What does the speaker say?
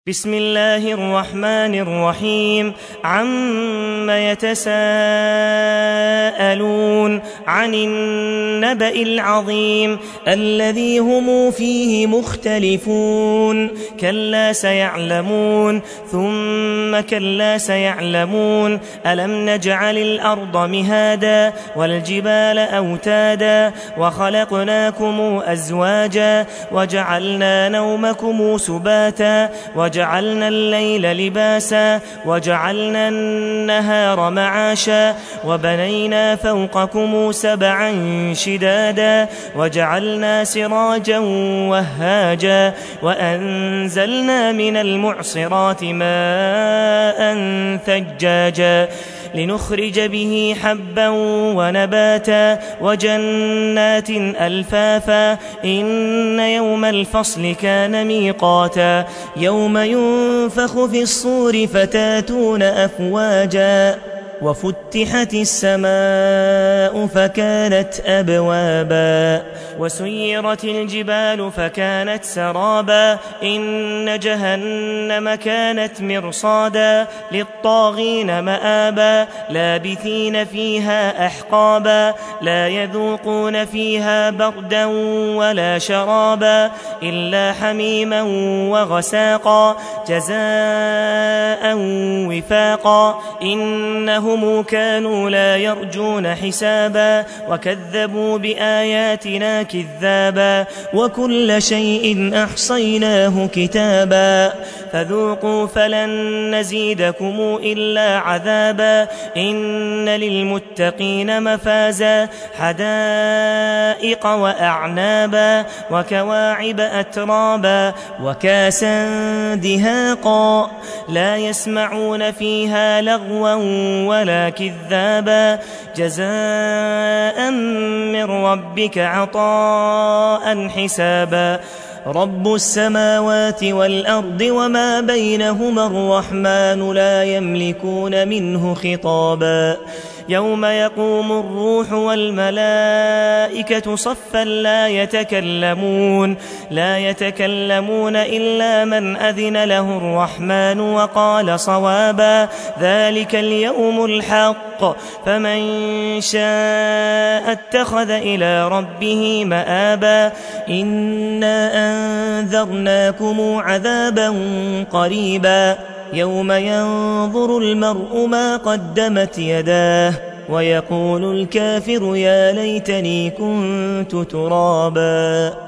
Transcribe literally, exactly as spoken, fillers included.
بسم الله الرحمن الرحيم عم يتساءلون عن النبأ العظيم الذي هم فيه مختلفون كلا سيعلمون ثم كلا سيعلمون ألم نجعل الأرض مهادا والجبال أوتادا وخلقناكم أزواجا وجعلنا نومكم سباتا وجعلنا الليل لباسا وجعلنا النهار معاشا وبنينا فوقكم سبعا شدادا وجعلنا سراجا وهاجا وأنزلنا من المعصرات ماء ثجاجا لنخرج به حبا ونباتا وجنات ألفافا إن يوم الفصل كان ميقاتا يوم ينفخ في الصور فتاتون أفواجا وفتحت السماء فكانت أبوابا وسيرت الجبال فكانت سرابا إن جهنم كانت مرصادا للطاغين مآبا لابثين فيها أحقابا لا يذوقون فيها بردا ولا شرابا إلا حميما وغساقا جزاء وفاقا إنهم هم كانوا لا يرجون حسابا وكذبوا بآياتنا كذابا وكل شيء أحصيناه كتابا فذوقوا فلن نزيدكم إلا عذابا إن للمتقين مفازا حدائق وأعنابا وكواعب أترابا وكاسا دهاقا لا يسمعون فيها لغوا ولا كذابا جزاء من ربك عطاء حسابا رب السماوات والأرض وما بينهما الرحمن لا يملكون منه خطابا يوم يقوم الروح والملائكة صفا لا يتكلمون لا يتكلمون إلا من أذن له الرحمن وقال صوابا ذلك اليوم الحق فمن شاء اتخذ إلى ربه مآبا إنا أنذرناكم عذابا قريبا يوم ينظر المرء ما قدمت يداه ويقول الكافر يا ليتني كنت ترابا.